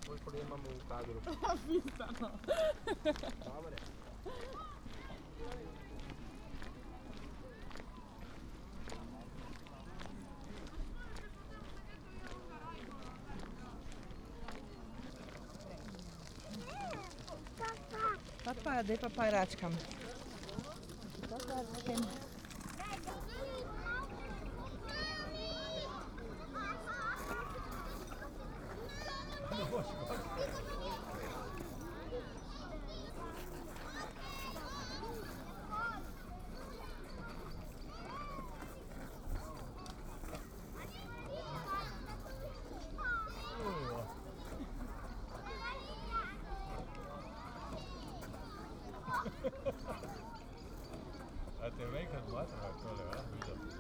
poi probiamo un cadro. La vista no. Papa, daj papa račkam. Papa račkam. A te ven kad matra, to le, a? Vidim.